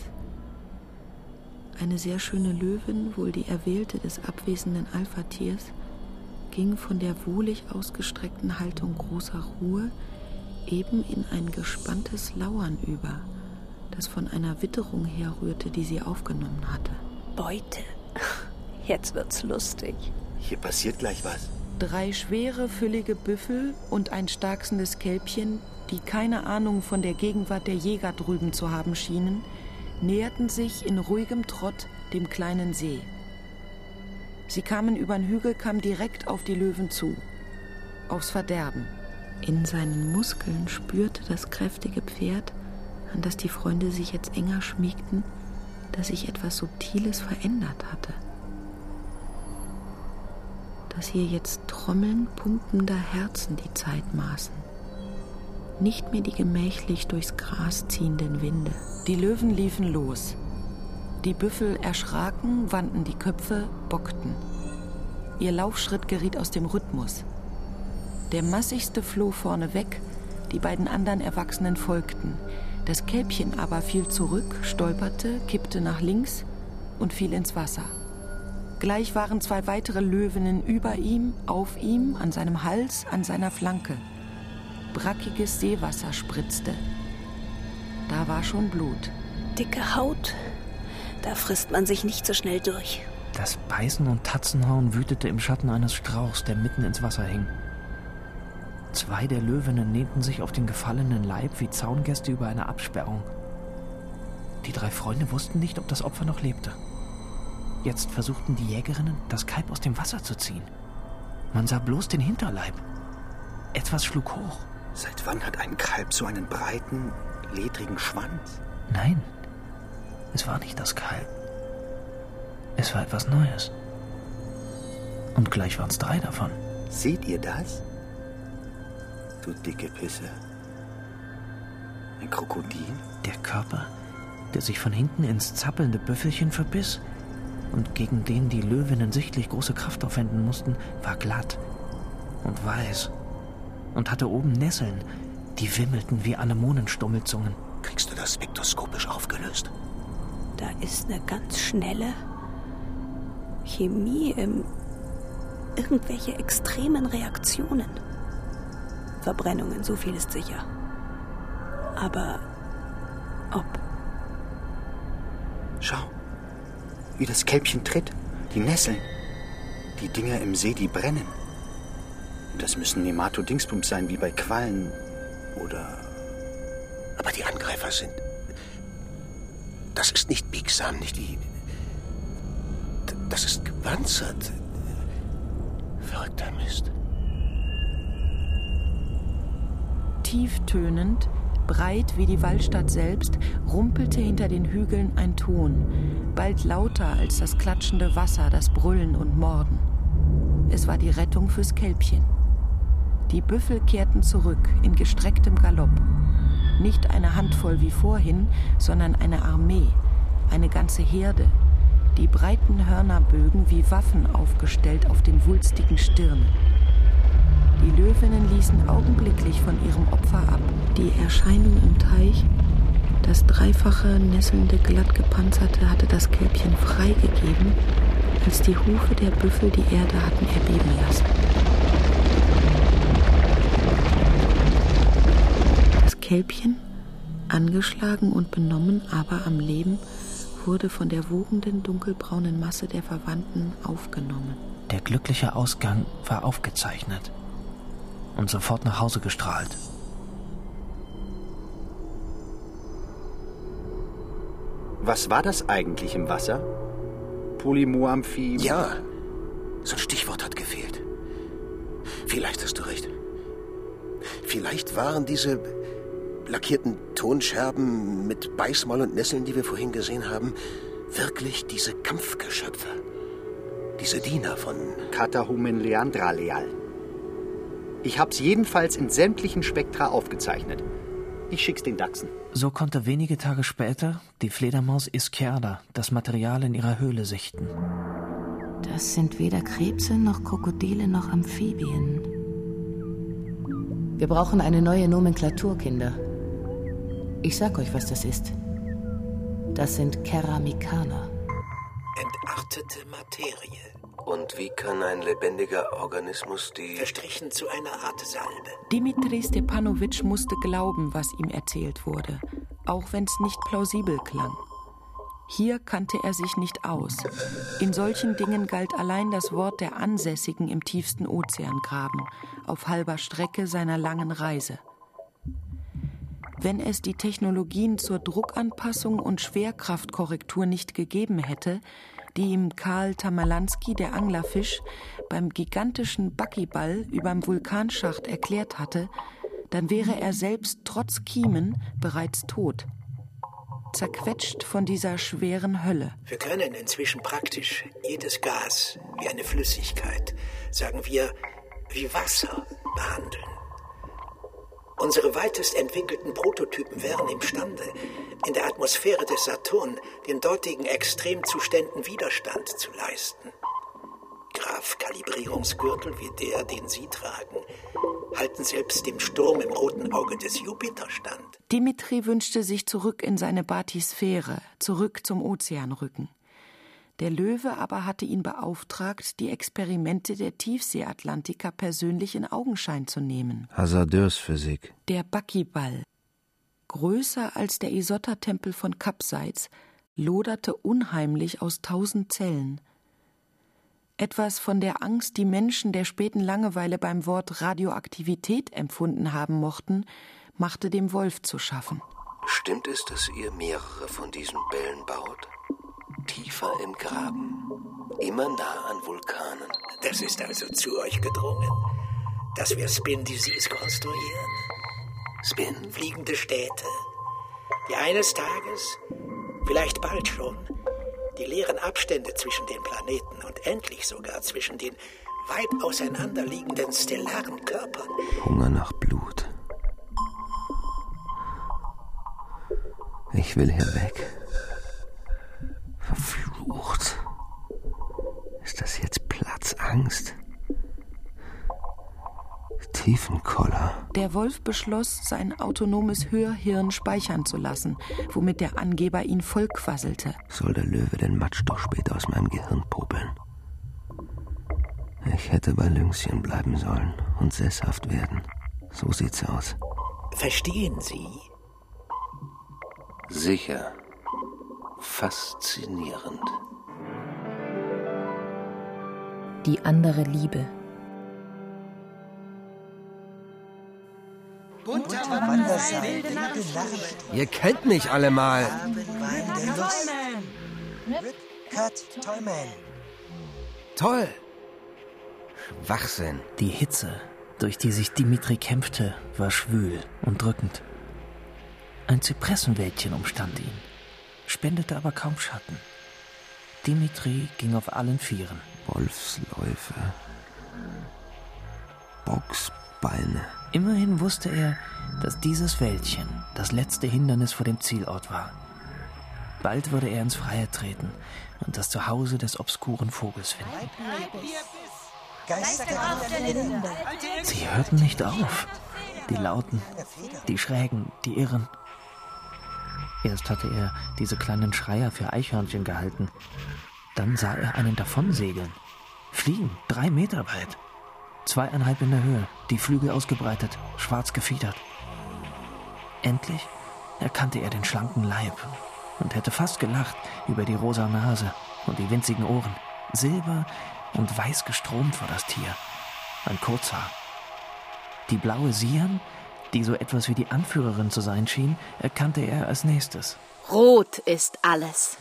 Eine sehr schöne Löwin, wohl die Erwählte des abwesenden Alpha-Tiers, ging von der wohlig ausgestreckten Haltung großer Ruhe eben in ein gespanntes Lauern über, das von einer Witterung herrührte, die sie aufgenommen hatte. Beute. Jetzt wird's lustig. Hier passiert gleich was. Drei schwere, füllige Büffel und ein starksendes Kälbchen, die keine Ahnung von der Gegenwart der Jäger drüben zu haben schienen, näherten sich in ruhigem Trott dem kleinen See. Sie kamen übern Hügelkamm direkt auf die Löwen zu, aufs Verderben. In seinen Muskeln spürte das kräftige Pferd, an das die Freunde sich jetzt enger schmiegten, dass sich etwas Subtiles verändert hatte. Dass hier jetzt Trommeln pumpender Herzen die Zeit maßen. Nicht mehr die gemächlich durchs Gras ziehenden Winde. Die Löwen liefen los. Die Büffel erschraken, wandten die Köpfe, bockten. Ihr Laufschritt geriet aus dem Rhythmus. Der massigste floh vorne weg, die beiden anderen Erwachsenen folgten. Das Kälbchen aber fiel zurück, stolperte, kippte nach links und fiel ins Wasser. Gleich waren zwei weitere Löwinnen über ihm, auf ihm, an seinem Hals, an seiner Flanke. Brackiges Seewasser spritzte. Da war schon Blut. Dicke Haut, da frisst man sich nicht so schnell durch. Das Beißen und Tatzenhauen wütete im Schatten eines Strauchs, der mitten ins Wasser hing. Zwei der Löwinnen lehnten sich auf den gefallenen Leib wie Zaungäste über eine Absperrung. Die drei Freunde wussten nicht, ob das Opfer noch lebte. Jetzt versuchten die Jägerinnen, das Kalb aus dem Wasser zu ziehen. Man sah bloß den Hinterleib. Etwas schlug hoch. Seit wann hat ein Kalb so einen breiten, ledrigen Schwanz? Nein, es war nicht das Kalb. Es war etwas Neues. Und gleich waren es drei davon. Seht ihr das? Du dicke Pisse. Ein Krokodil? Der Körper, der sich von hinten ins zappelnde Büffelchen verbiss und gegen den die Löwinnen sichtlich große Kraft aufwenden mussten, war glatt und weiß und hatte oben Nesseln, die wimmelten wie Anemonenstummelzungen. Kriegst du das spektroskopisch aufgelöst? Da ist eine ganz schnelle Chemie im... irgendwelche extremen Reaktionen. Verbrennungen, so viel ist sicher. Aber ob... Schau, wie das Kälbchen tritt, die Nesseln. Die Dinger im See, die brennen. Das müssen Nematodingsbums sein, wie bei Quallen oder... Aber die Angreifer sind... Das ist nicht biegsam, nicht wie... Das ist gepanzert. Verrückter Mist. Tieftönend, breit wie die Wallstatt selbst, rumpelte hinter den Hügeln ein Ton, bald lauter als das klatschende Wasser, das Brüllen und Morden. Es war die Rettung fürs Kälbchen. Die Büffel kehrten zurück in gestrecktem Galopp. Nicht eine Handvoll wie vorhin, sondern eine Armee, eine ganze Herde. Die breiten Hörnerbögen wie Waffen aufgestellt auf den wulstigen Stirnen. Die Löwinnen ließen augenblicklich von ihrem Opfer ab. Die Erscheinung im Teich, das dreifache, nesselnde, glatt gepanzerte, hatte das Kälbchen freigegeben, als die Hufe der Büffel die Erde hatten erbeben lassen. Das Kälbchen, angeschlagen und benommen, aber am Leben, wurde von der wogenden, dunkelbraunen Masse der Verwandten aufgenommen. Der glückliche Ausgang war aufgezeichnet und sofort nach Hause gestrahlt. Was war das eigentlich im Wasser? Polymoamphie? Ja, so ein Stichwort hat gefehlt. Vielleicht hast du recht. Vielleicht waren diese lackierten Tonscherben mit Beißmaul und Nesseln, die wir vorhin gesehen haben, wirklich diese Kampfgeschöpfe. Diese Diener von Catahumen leandraleal. Ich hab's jedenfalls in sämtlichen Spektra aufgezeichnet. Ich schick's den Dachsen. So konnte wenige Tage später die Fledermaus Izquierda das Material in ihrer Höhle sichten. Das sind weder Krebse noch Krokodile noch Amphibien. Wir brauchen eine neue Nomenklatur, Kinder. Ich sag euch, was das ist. Das sind Keramikaner. Entartete Materie. Und wie kann ein lebendiger Organismus die... Verstrichen zu einer Art Salbe. Dimitri Stepanowitsch musste glauben, was ihm erzählt wurde, auch wenn es nicht plausibel klang. Hier kannte er sich nicht aus. In solchen Dingen galt allein das Wort der Ansässigen im tiefsten Ozeangraben, auf halber Strecke seiner langen Reise. Wenn es die Technologien zur Druckanpassung und Schwerkraftkorrektur nicht gegeben hätte, die ihm Karl Tamalansky, der Anglerfisch, beim gigantischen Buckyball überm Vulkanschacht erklärt hatte, dann wäre er selbst trotz Kiemen bereits tot. Zerquetscht von dieser schweren Hölle. Wir können inzwischen praktisch jedes Gas wie eine Flüssigkeit, sagen wir wie Wasser, behandeln. Unsere weitest entwickelten Prototypen wären imstande, in der Atmosphäre des Saturn den dortigen Extremzuständen Widerstand zu leisten. Graph-Kalibrierungsgürtel wie der, den Sie tragen, halten selbst dem Sturm im roten Auge des Jupiter stand. Dimitri wünschte sich zurück in seine Bathisphäre, zurück zum Ozeanrücken. Der Löwe aber hatte ihn beauftragt, die Experimente der Tiefseeatlantiker persönlich in Augenschein zu nehmen. Hasardeursphysik. Der Buckyball, größer als der Isotta-Tempel von Kapseitz, loderte unheimlich aus tausend Zellen. Etwas von der Angst, die Menschen der späten Langeweile beim Wort Radioaktivität empfunden haben mochten, machte dem Wolf zu schaffen. Stimmt es, dass ihr mehrere von diesen Bällen baut? Tiefer im Graben, immer nah an Vulkanen. Das ist also zu euch gedrungen, dass wir Spin-Disease konstruieren. Spin? Fliegende Städte, die eines Tages, vielleicht bald schon, die leeren Abstände zwischen den Planeten und endlich sogar zwischen den weit auseinanderliegenden stellaren Körpern. Hunger nach Blut. Ich will hier weg. Verflucht. Ist das jetzt Platzangst? Tiefenkoller. Der Wolf beschloss, sein autonomes Hörhirn speichern zu lassen, womit der Angeber ihn vollquasselte. Soll der Löwe den Matsch doch später aus meinem Gehirn popeln? Ich hätte bei Lynxien bleiben sollen und sesshaft werden. So sieht's aus. Verstehen Sie? Sicher. Faszinierend. Die andere Liebe. Bunter Wandersaal, wilde Nacht. Ihr kennt mich alle mal. Cut Toyman. Toll. Schwachsinn. Die Hitze, durch die sich Dimitri kämpfte, war schwül und drückend. Ein Zypressenwäldchen umstand ihn, spendete aber kaum Schatten. Dimitri ging auf allen Vieren. Wolfsläufe. Boxbeine. Immerhin wusste er, dass dieses Wäldchen das letzte Hindernis vor dem Zielort war. Bald würde er ins Freie treten und das Zuhause des obskuren Vogels finden. Sie hörten nicht auf. Die Lauten, die Schrägen, die Irren. Erst hatte er diese kleinen Schreier für Eichhörnchen gehalten. Dann sah er einen davonsegeln. Fliegen, drei Meter weit. Zweieinhalb in der Höhe, die Flügel ausgebreitet, schwarz gefiedert. Endlich erkannte er den schlanken Leib und hätte fast gelacht über die rosa Nase und die winzigen Ohren. Silber und weiß gestromt war das Tier. Ein Kurzhaar. Die blaue Sian, die so etwas wie die Anführerin zu sein schien, erkannte er als nächstes. Rot ist alles.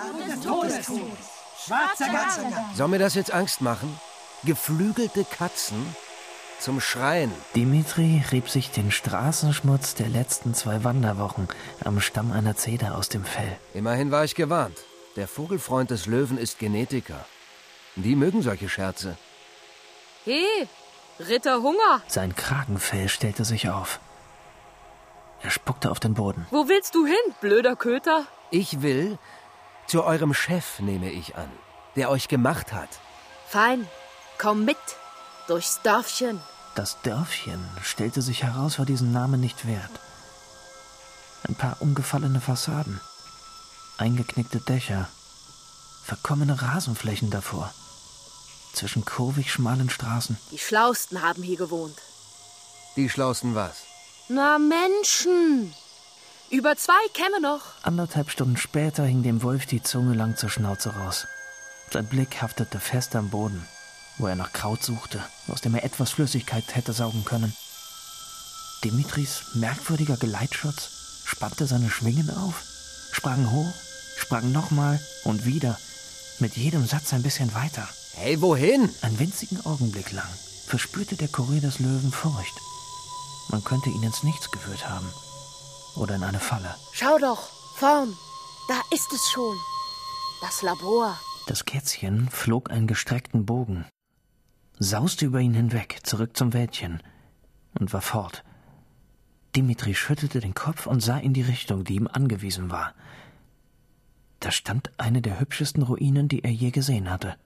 Soll mir das jetzt Angst machen? Geflügelte Katzen zum Schreien. Dimitri rieb sich den Straßenschmutz der letzten zwei Wanderwochen am Stamm einer Zeder aus dem Fell. Immerhin war ich gewarnt. Der Vogelfreund des Löwen ist Genetiker. Die mögen solche Scherze. Hey, Ritter Hunger. Sein Kragenfell stellte sich auf. Er spuckte auf den Boden. Wo willst du hin, blöder Köter? Ich will zu eurem Chef, nehme ich an, der euch gemacht hat. Fein, komm mit, durchs Dörfchen. Das Dörfchen, stellte sich heraus, war diesen Namen nicht wert. Ein paar umgefallene Fassaden, eingeknickte Dächer, verkommene Rasenflächen davor, zwischen kurvig schmalen Straßen. Die Schlausten haben hier gewohnt. Die Schlausten was? Na Menschen, über zwei käme noch. Anderthalb Stunden später hing dem Wolf die Zunge lang zur Schnauze raus. Sein Blick haftete fest am Boden, wo er nach Kraut suchte, aus dem er etwas Flüssigkeit hätte saugen können. Dimitris merkwürdiger Geleitschutz spannte seine Schwingen auf, sprang hoch, sprang nochmal und wieder, mit jedem Satz ein bisschen weiter. Hey, wohin? Einen winzigen Augenblick lang verspürte der Kurier des Löwen Furcht. Man könnte ihn ins Nichts geführt haben. Oder in eine Falle. Schau doch, vorn, da ist es schon. Das Labor. Das Kätzchen flog einen gestreckten Bogen, sauste über ihn hinweg, zurück zum Wäldchen und war fort. Dimitri schüttelte den Kopf und sah in die Richtung, die ihm angewiesen war. Da stand eine der hübschesten Ruinen, die er je gesehen hatte.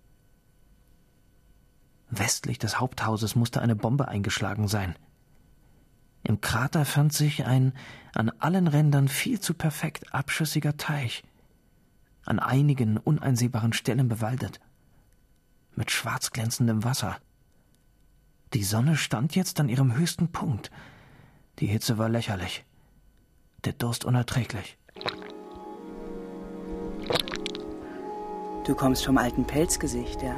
Westlich des Haupthauses musste eine Bombe eingeschlagen sein. Im Krater fand sich ein an allen Rändern viel zu perfekt abschüssiger Teich, an einigen uneinsehbaren Stellen bewaldet, mit schwarz glänzendem Wasser. Die Sonne stand jetzt an ihrem höchsten Punkt. Die Hitze war lächerlich, der Durst unerträglich. Du kommst vom alten Pelzgesicht, ja?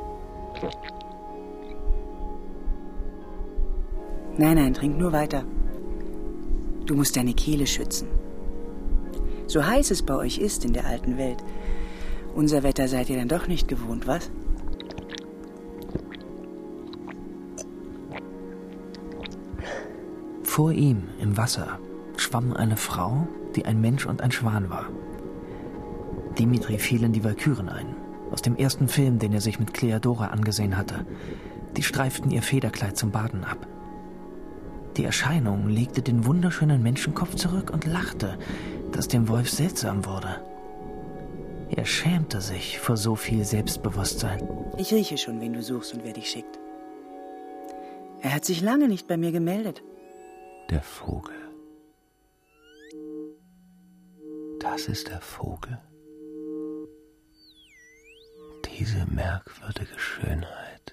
Nein, nein, trink nur weiter. Du musst deine Kehle schützen. So heiß es bei euch ist in der alten Welt. Unser Wetter seid ihr dann doch nicht gewohnt, was? Vor ihm, im Wasser, schwamm eine Frau, die ein Mensch und ein Schwan war. Dimitri fiel in die Walküren ein, aus dem ersten Film, den er sich mit Cleodora angesehen hatte. Die streiften ihr Federkleid zum Baden ab. Die Erscheinung legte den wunderschönen Menschenkopf zurück und lachte, dass dem Wolf seltsam wurde. Er schämte sich vor so viel Selbstbewusstsein. Ich rieche schon, wen du suchst und wer dich schickt. Er hat sich lange nicht bei mir gemeldet. Der Vogel. Das ist der Vogel. Diese merkwürdige Schönheit.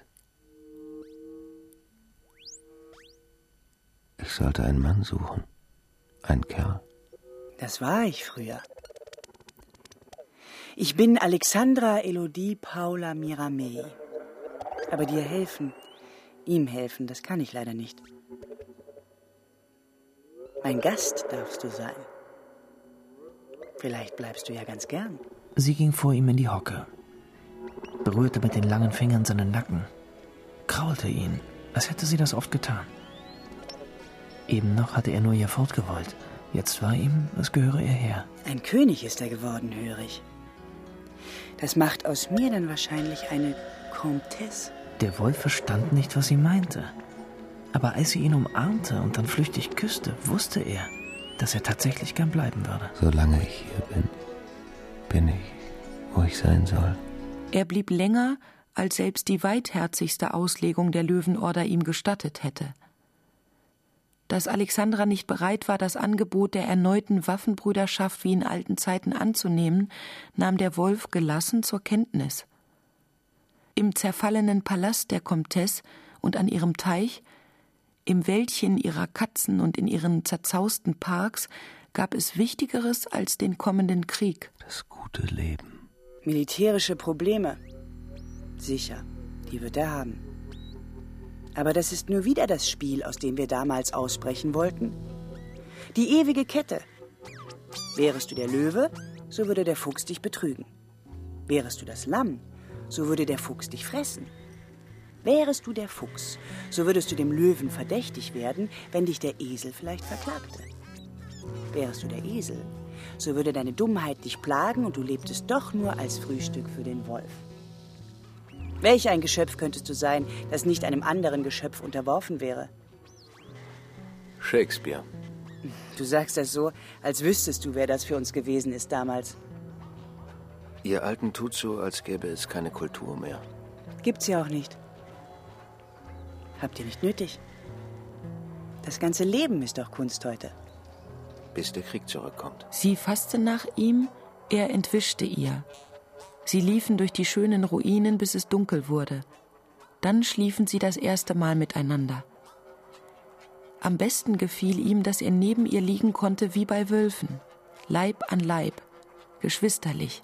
Ich sollte einen Mann suchen. Ein Kerl. Das war ich früher. Ich bin Alexandra Elodie Paula Miramei. Aber dir helfen, ihm helfen, das kann ich leider nicht. Mein Gast darfst du sein. Vielleicht bleibst du ja ganz gern. Sie ging vor ihm in die Hocke, berührte mit den langen Fingern seinen Nacken, kraulte ihn, als hätte sie das oft getan. Eben noch hatte er nur ihr fortgewollt. Jetzt war ihm, es gehöre ihr her. Ein König ist er geworden, höre ich. Das macht aus mir dann wahrscheinlich eine Comtesse. Der Wolf verstand nicht, was sie meinte. Aber als sie ihn umarmte und dann flüchtig küsste, wusste er, dass er tatsächlich gern bleiben würde. Solange ich hier bin, bin ich, wo ich sein soll. Er blieb länger, als selbst die weitherzigste Auslegung der Löwenorder ihm gestattet hätte. Dass Alexandra nicht bereit war, das Angebot der erneuten Waffenbrüderschaft wie in alten Zeiten anzunehmen, nahm der Wolf gelassen zur Kenntnis. Im zerfallenen Palast der Comtesse und an ihrem Teich, im Wäldchen ihrer Katzen und in ihren zerzausten Parks gab es Wichtigeres als den kommenden Krieg. Das gute Leben. Militärische Probleme. Sicher, die wird er haben. Aber das ist nur wieder das Spiel, aus dem wir damals ausbrechen wollten. Die ewige Kette. Wärest du der Löwe, so würde der Fuchs dich betrügen. Wärest du das Lamm, so würde der Fuchs dich fressen. Wärest du der Fuchs, so würdest du dem Löwen verdächtig werden, wenn dich der Esel vielleicht verklagte. Wärest du der Esel, so würde deine Dummheit dich plagen und du lebtest doch nur als Frühstück für den Wolf. Welch ein Geschöpf könntest du sein, das nicht einem anderen Geschöpf unterworfen wäre? Shakespeare. Du sagst das so, als wüsstest du, wer das für uns gewesen ist damals. Ihr Alten tut so, als gäbe es keine Kultur mehr. Gibt's ja auch nicht. Habt ihr nicht nötig. Das ganze Leben ist doch Kunst heute. Bis der Krieg zurückkommt. Sie fasste nach ihm, er entwischte ihr. Sie liefen durch die schönen Ruinen, bis es dunkel wurde. Dann schliefen sie das erste Mal miteinander. Am besten gefiel ihm, dass er neben ihr liegen konnte wie bei Wölfen, Leib an Leib, geschwisterlich.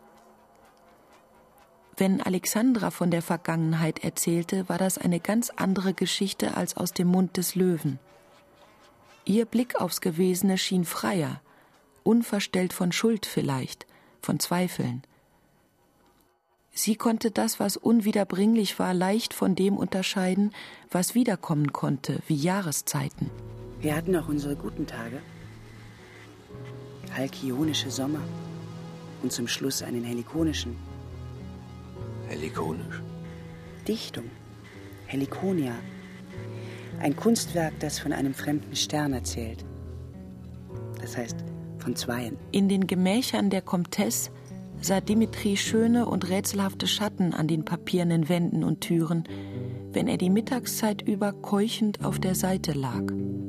Wenn Alexandra von der Vergangenheit erzählte, war das eine ganz andere Geschichte als aus dem Mund des Löwen. Ihr Blick aufs Gewesene schien freier, unverstellt von Schuld vielleicht, von Zweifeln. Sie konnte das, was unwiederbringlich war, leicht von dem unterscheiden, was wiederkommen konnte, wie Jahreszeiten. Wir hatten auch unsere guten Tage. Halkionische Sommer und zum Schluss einen helikonischen. Helikonisch? Dichtung. Helikonia. Ein Kunstwerk, das von einem fremden Stern erzählt. Das heißt, von zweien. In den Gemächern der Comtesse sah Dimitri schöne und rätselhafte Schatten an den papiernen Wänden und Türen, wenn er die Mittagszeit über keuchend auf der Seite lag.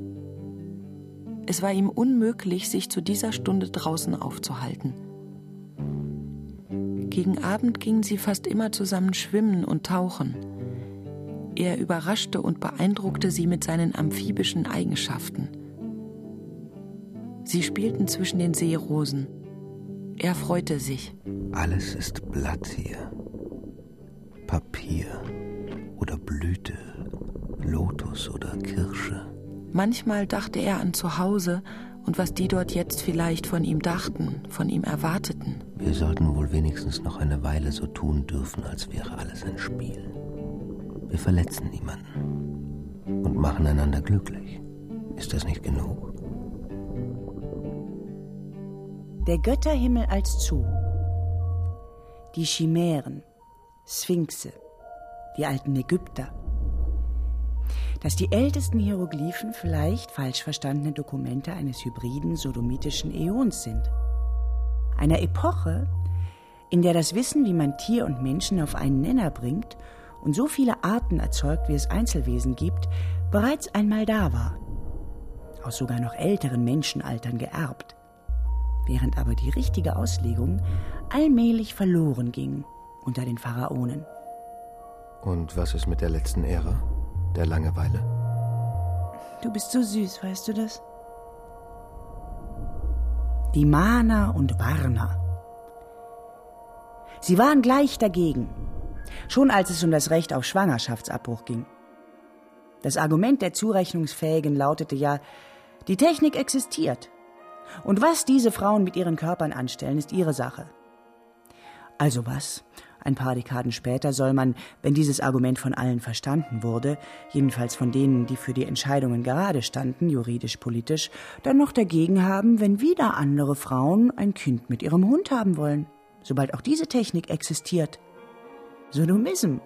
Es war ihm unmöglich, sich zu dieser Stunde draußen aufzuhalten. Gegen Abend gingen sie fast immer zusammen schwimmen und tauchen. Er überraschte und beeindruckte sie mit seinen amphibischen Eigenschaften. Sie spielten zwischen den Seerosen. Er freute sich. Alles ist Blatt hier. Papier oder Blüte, Lotus oder Kirsche. Manchmal dachte er an zu Hause und was die dort jetzt vielleicht von ihm dachten, von ihm erwarteten. Wir sollten wohl wenigstens noch eine Weile so tun dürfen, als wäre alles ein Spiel. Wir verletzen niemanden und machen einander glücklich. Ist das nicht genug? Der Götterhimmel als Zoo. Die Chimären, Sphinxe, die alten Ägypter. Dass die ältesten Hieroglyphen vielleicht falsch verstandene Dokumente eines hybriden sodomitischen Äons sind. Einer Epoche, in der das Wissen, wie man Tier und Menschen auf einen Nenner bringt und so viele Arten erzeugt, wie es Einzelwesen gibt, bereits einmal da war, aus sogar noch älteren Menschenaltern geerbt, während aber die richtige Auslegung allmählich verloren ging unter den Pharaonen. Und was ist mit der letzten Ära, der Langeweile? Du bist so süß, weißt du das? Die Mahner und Varner. Sie waren gleich dagegen, schon als es um das Recht auf Schwangerschaftsabbruch ging. Das Argument der Zurechnungsfähigen lautete ja, die Technik existiert. Und was diese Frauen mit ihren Körpern anstellen, ist ihre Sache. Also was? Ein paar Dekaden später soll man, wenn dieses Argument von allen verstanden wurde, jedenfalls von denen, die für die Entscheidungen gerade standen, juridisch, politisch, dann noch dagegen haben, wenn wieder andere Frauen ein Kind mit ihrem Hund haben wollen, sobald auch diese Technik existiert. Sodomism.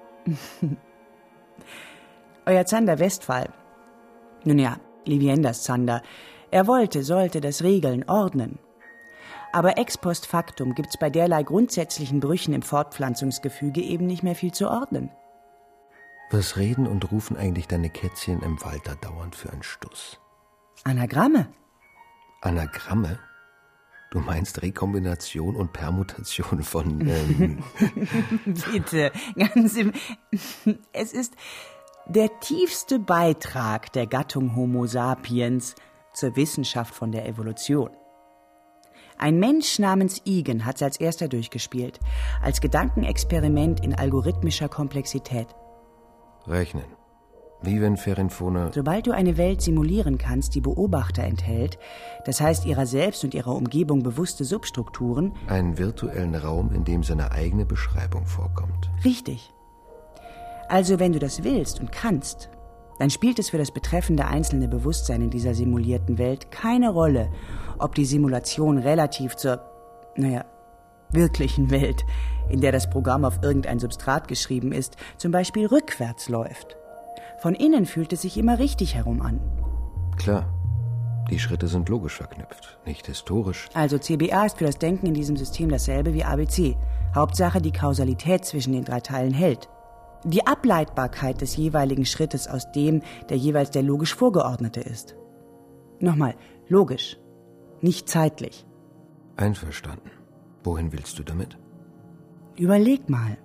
Euer Zander Westphal. Nun ja, Livienders Zander. Er wollte, sollte das regeln, ordnen. Aber ex post factum gibt's bei derlei grundsätzlichen Brüchen im Fortpflanzungsgefüge eben nicht mehr viel zu ordnen. Was reden und rufen eigentlich deine Kätzchen im Wald da dauernd für einen Stuss? Anagramme. Anagramme? Du meinst Rekombination und Permutation von... Ähm Bitte, ganz im... Es ist der tiefste Beitrag der Gattung Homo sapiens zur Wissenschaft von der Evolution. Ein Mensch namens Igen hat es als erster durchgespielt, als Gedankenexperiment in algorithmischer Komplexität. Rechnen. Wie wenn Ferinfone... Sobald du eine Welt simulieren kannst, die Beobachter enthält, das heißt ihrer selbst und ihrer Umgebung bewusste Substrukturen... Einen virtuellen Raum, in dem seine eigene Beschreibung vorkommt. Richtig. Also wenn du das willst und kannst, dann spielt es für das betreffende einzelne Bewusstsein in dieser simulierten Welt keine Rolle, ob die Simulation relativ zur, naja, wirklichen Welt, in der das Programm auf irgendein Substrat geschrieben ist, zum Beispiel rückwärts läuft. Von innen fühlt es sich immer richtig herum an. Klar, die Schritte sind logisch verknüpft, nicht historisch. Also C B A ist für das Denken in diesem System dasselbe wie A B C. Hauptsache, die Kausalität zwischen den drei Teilen hält. Die Ableitbarkeit des jeweiligen Schrittes aus dem, der jeweils der logisch Vorgeordnete ist. Nochmal, logisch, nicht zeitlich. Einverstanden. Wohin willst du damit? Überleg mal.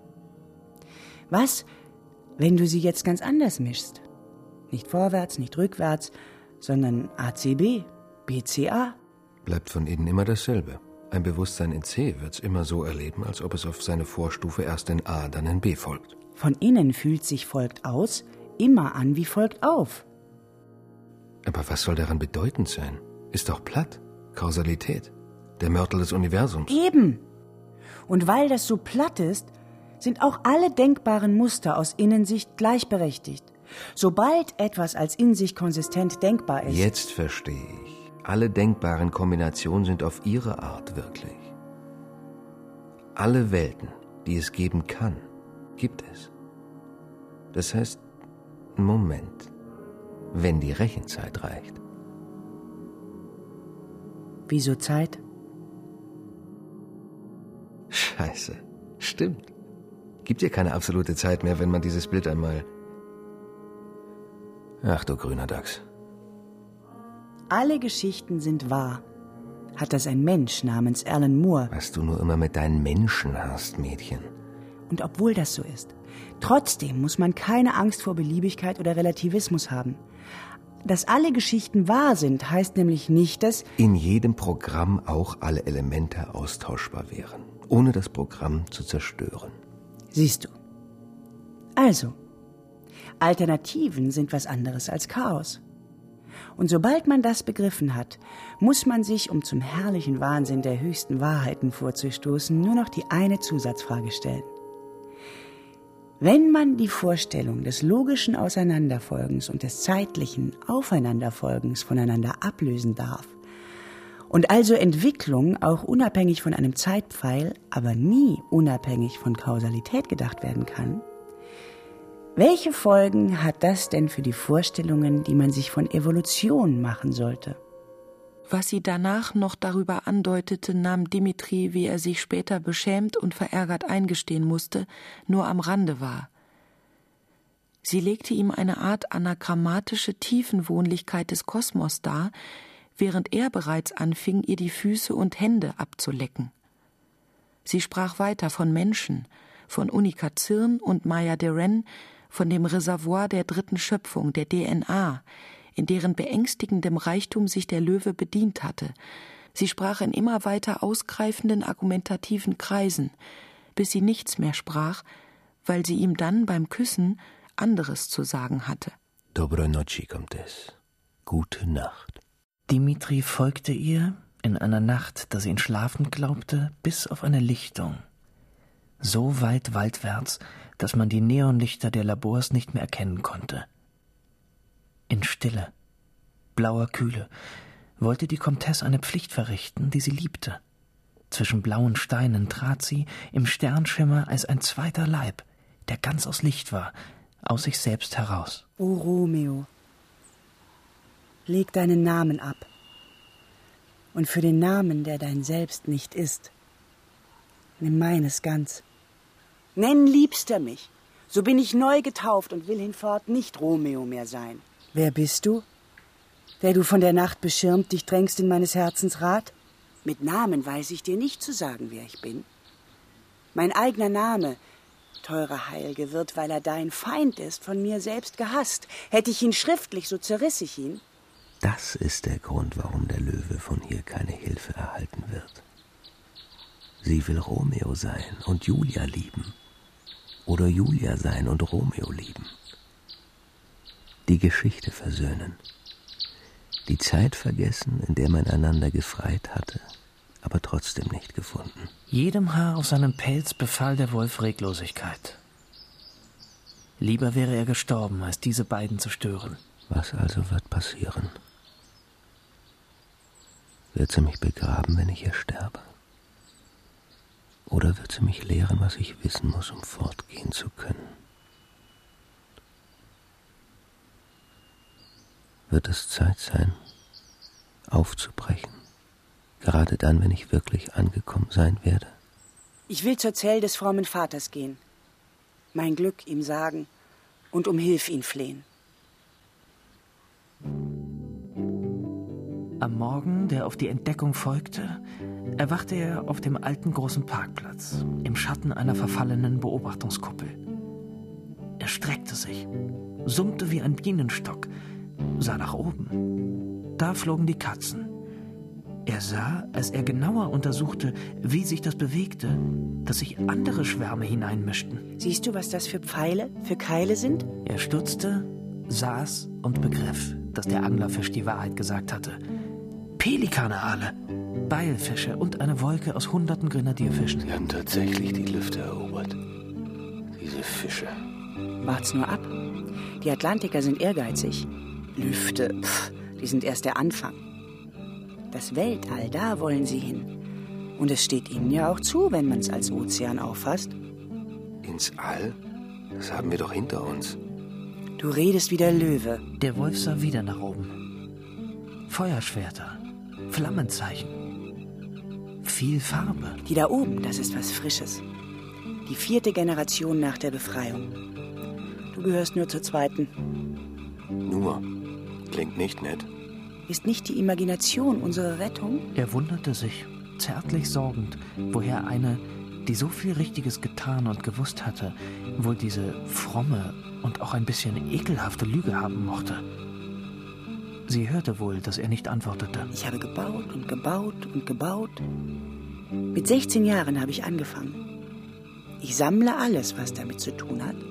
Was, wenn du sie jetzt ganz anders mischst? Nicht vorwärts, nicht rückwärts, sondern A C B, B C A. Bleibt von innen immer dasselbe. Ein Bewusstsein in C wird's immer so erleben, als ob es auf seine Vorstufe erst in A, dann in B folgt. Von innen fühlt sich folgt aus immer an wie folgt auf. Aber was soll daran bedeutend sein? Ist doch platt. Kausalität. Der Mörtel des Universums. Eben. Und weil das so platt ist, sind auch alle denkbaren Muster aus Innensicht gleichberechtigt. Sobald etwas als in sich konsistent denkbar ist... Jetzt verstehe ich. Alle denkbaren Kombinationen sind auf ihre Art wirklich. Alle Welten, die es geben kann, gibt es. Das heißt, Moment, wenn die Rechenzeit reicht. Wieso Zeit? Scheiße, stimmt. Gibt ja keine absolute Zeit mehr, wenn man dieses Bild einmal... Ach du grüner Dachs. Alle Geschichten sind wahr, hat das ein Mensch namens Alan Moore. Was du nur immer mit deinen Menschen hast, Mädchen. Und obwohl das so ist, trotzdem muss man keine Angst vor Beliebigkeit oder Relativismus haben. Dass alle Geschichten wahr sind, heißt nämlich nicht, dass... In jedem Programm auch alle Elemente austauschbar wären, ohne das Programm zu zerstören. Siehst du. Also, Alternativen sind was anderes als Chaos. Und sobald man das begriffen hat, muss man sich, um zum herrlichen Wahnsinn der höchsten Wahrheiten vorzustoßen, nur noch die eine Zusatzfrage stellen. Wenn man die Vorstellung des logischen Auseinanderfolgens und des zeitlichen Aufeinanderfolgens voneinander ablösen darf und also Entwicklung auch unabhängig von einem Zeitpfeil, aber nie unabhängig von Kausalität gedacht werden kann, welche Folgen hat das denn für die Vorstellungen, die man sich von Evolution machen sollte? Was sie danach noch darüber andeutete, nahm Dimitri, wie er sich später beschämt und verärgert eingestehen musste, nur am Rande wahr. Sie legte ihm eine Art anagrammatische Tiefenwohnlichkeit des Kosmos dar, während er bereits anfing, ihr die Füße und Hände abzulecken. Sie sprach weiter von Menschen, von Unica Zirn und Maya Deren, von dem Reservoir der dritten Schöpfung, der D N A, in deren beängstigendem Reichtum sich der Löwe bedient hatte. Sie sprach in immer weiter ausgreifenden argumentativen Kreisen, bis sie nichts mehr sprach, weil sie ihm dann beim Küssen anderes zu sagen hatte. Dobro noci, Comtesse. Gute Nacht. Dimitri folgte ihr in einer Nacht, da sie ihn schlafend glaubte, bis auf eine Lichtung. So weit waldwärts, dass man die Neonlichter der Labors nicht mehr erkennen konnte. In Stille, blauer Kühle, wollte die Comtesse eine Pflicht verrichten, die sie liebte. Zwischen blauen Steinen trat sie im Sternschimmer als ein zweiter Leib, der ganz aus Licht war, aus sich selbst heraus. O Romeo, leg deinen Namen ab. Und für den Namen, der dein Selbst nicht ist, nimm meines ganz. Nenn Liebster mich, so bin ich neu getauft und will hinfort nicht Romeo mehr sein. Wer bist du, der du von der Nacht beschirmt dich drängst in meines Herzens Rat? Mit Namen weiß ich dir nicht zu sagen, wer ich bin. Mein eigener Name, teurer Heilge, wird, weil er dein Feind ist, von mir selbst gehasst. Hätte ich ihn schriftlich, so zerriss ich ihn. Das ist der Grund, warum der Löwe von hier keine Hilfe erhalten wird. Sie will Romeo sein und Julia lieben. Oder Julia sein und Romeo lieben. Die Geschichte versöhnen. Die Zeit vergessen, in der man einander gefreit hatte, aber trotzdem nicht gefunden. Jedem Haar auf seinem Pelz befahl der Wolf Reglosigkeit. Lieber wäre er gestorben, als diese beiden zu stören. Was also wird passieren? Wird sie mich begraben, wenn ich hier sterbe? Oder wird sie mich lehren, was ich wissen muss, um fortgehen zu können? Wird es Zeit sein, aufzubrechen? Gerade dann, wenn ich wirklich angekommen sein werde? Ich will zur Zell des frommen Vaters gehen, mein Glück ihm sagen und um Hilf ihn flehen. Am Morgen, der auf die Entdeckung folgte, erwachte er auf dem alten großen Parkplatz, im Schatten einer verfallenen Beobachtungskuppel. Er streckte sich, summte wie ein Bienenstock, sah nach oben. Da flogen die Katzen. Er sah, als er genauer untersuchte, wie sich das bewegte, dass sich andere Schwärme hineinmischten. Siehst du, was das für Pfeile, für Keile sind? Er stutzte, saß und begriff, dass der Anglerfisch die Wahrheit gesagt hatte. Pelikane-Aale, Beilfische und eine Wolke aus hunderten Grenadierfischen. Sie haben tatsächlich die Lüfte erobert. Diese Fische. Wart's nur ab. Die Atlantiker sind ehrgeizig. Lüfte, pff, die sind erst der Anfang. Das Weltall, da wollen sie hin. Und es steht ihnen ja auch zu, wenn man es als Ozean auffasst. Ins All? Das haben wir doch hinter uns. Du redest wie der Löwe. Der Wolf sah wieder nach oben. Feuerschwerter, Flammenzeichen, viel Farbe. Die da oben, das ist was Frisches. Die vierte Generation nach der Befreiung. Du gehörst nur zur zweiten. Nur? Klingt nicht nett. Ist nicht die Imagination unsere Rettung? Er wunderte sich, zärtlich sorgend, woher eine, die so viel Richtiges getan und gewusst hatte, wohl diese fromme und auch ein bisschen ekelhafte Lüge haben mochte. Sie hörte wohl, dass er nicht antwortete. Ich habe gebaut und gebaut und gebaut. Mit sechzehn Jahren habe ich angefangen. Ich sammle alles, was damit zu tun hat.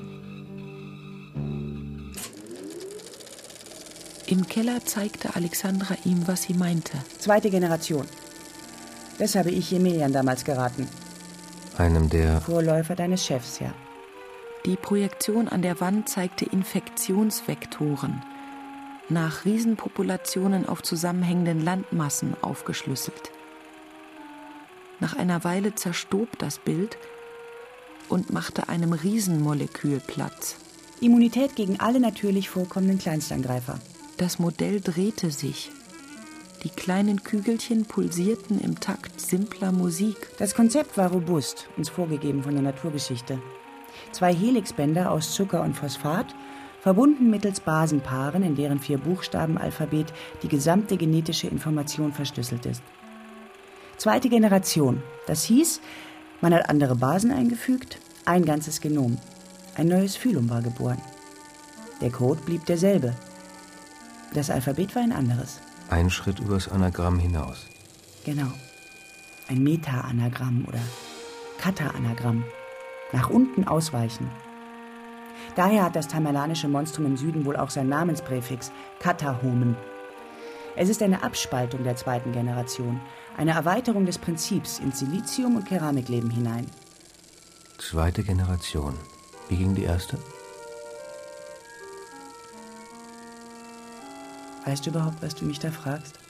Im Keller zeigte Alexandra ihm, was sie meinte. Zweite Generation. Das habe ich Emilian damals geraten. Einem der... Vorläufer deines Chefs, ja. Die Projektion an der Wand zeigte Infektionsvektoren, nach Riesenpopulationen auf zusammenhängenden Landmassen aufgeschlüsselt. Nach einer Weile zerstob das Bild und machte einem Riesenmolekül Platz. Immunität gegen alle natürlich vorkommenden Kleinstangreifer. Das Modell drehte sich. Die kleinen Kügelchen pulsierten im Takt simpler Musik. Das Konzept war robust, uns vorgegeben von der Naturgeschichte. Zwei Helixbänder aus Zucker und Phosphat verbunden mittels Basenpaaren, in deren vier Buchstabenalphabet die gesamte genetische Information verschlüsselt ist. Zweite Generation. Das hieß, man hat andere Basen eingefügt, ein ganzes Genom. Ein neues Phylum war geboren. Der Code blieb derselbe. Das Alphabet war ein anderes. Ein Schritt übers Anagramm hinaus. Genau. Ein Meta-Anagramm oder Kata-Anagramm. Nach unten ausweichen. Daher hat das tamalanische Monstrum im Süden wohl auch sein Namenspräfix Katahomen. Es ist eine Abspaltung der zweiten Generation, eine Erweiterung des Prinzips ins Silizium- und Keramikleben hinein. Zweite Generation. Wie ging die erste? Weißt du überhaupt, was du mich da fragst?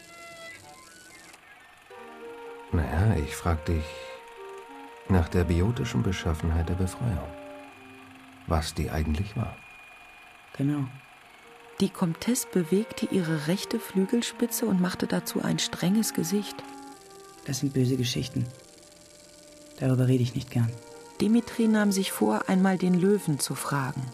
Naja, ich frag dich nach der biotischen Beschaffenheit der Befreiung. Was die eigentlich war. Genau. Die Komtesse bewegte ihre rechte Flügelspitze und machte dazu ein strenges Gesicht. Das sind böse Geschichten. Darüber rede ich nicht gern. Dimitri nahm sich vor, einmal den Löwen zu fragen.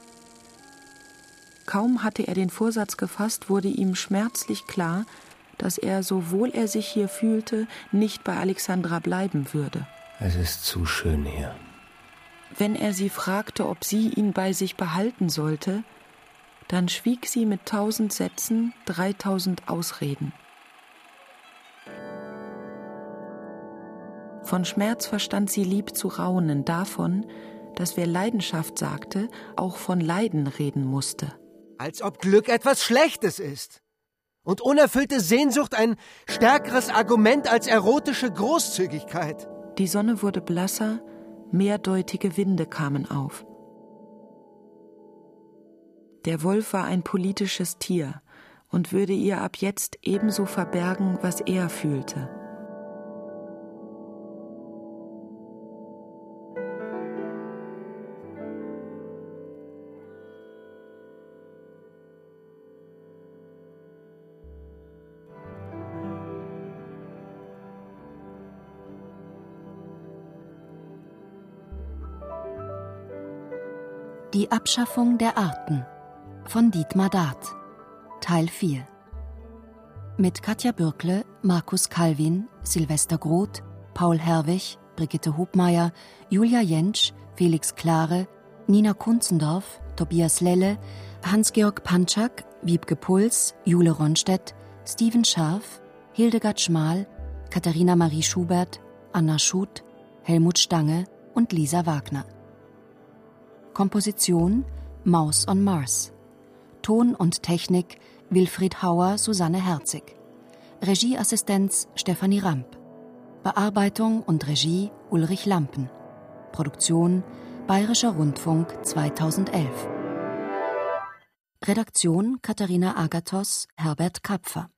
Kaum hatte er den Vorsatz gefasst, wurde ihm schmerzlich klar, dass er, sowohl er sich hier fühlte, nicht bei Alexandra bleiben würde. Es ist zu schön hier. Wenn er sie fragte, ob sie ihn bei sich behalten sollte, dann schwieg sie mit tausend Sätzen, dreitausend Ausreden. Von Schmerz verstand sie lieb zu raunen, davon, dass wer Leidenschaft sagte, auch von Leiden reden musste. Als ob Glück etwas Schlechtes ist. Und unerfüllte Sehnsucht ein stärkeres Argument als erotische Großzügigkeit. Die Sonne wurde blasser, mehrdeutige Winde kamen auf. Der Wolf war ein politisches Tier und würde ihr ab jetzt ebenso verbergen, was er fühlte. Die Abschaffung der Arten von Dietmar Daath, Teil vier. Mit Katja Bürkle, Markus Calvin, Silvester Groth, Paul Herwig, Brigitte Hobmeier, Julia Jentsch, Felix Klare, Nina Kunzendorf, Tobias Lelle, Hans-Georg Pantschak, Wiebke Puls, Jule Ronstedt, Steven Scharf, Hildegard Schmal, Katharina Marie Schubert, Anna Schuth, Helmut Stange und Lisa Wagner. Komposition Maus on Mars. Ton und Technik Wilfried Hauer, Susanne Herzig. Regieassistenz Stefanie Ramp. Bearbeitung und Regie Ulrich Lampen. Produktion Bayerischer Rundfunk zweitausendelf. Redaktion Katharina Agathos, Herbert Kapfer.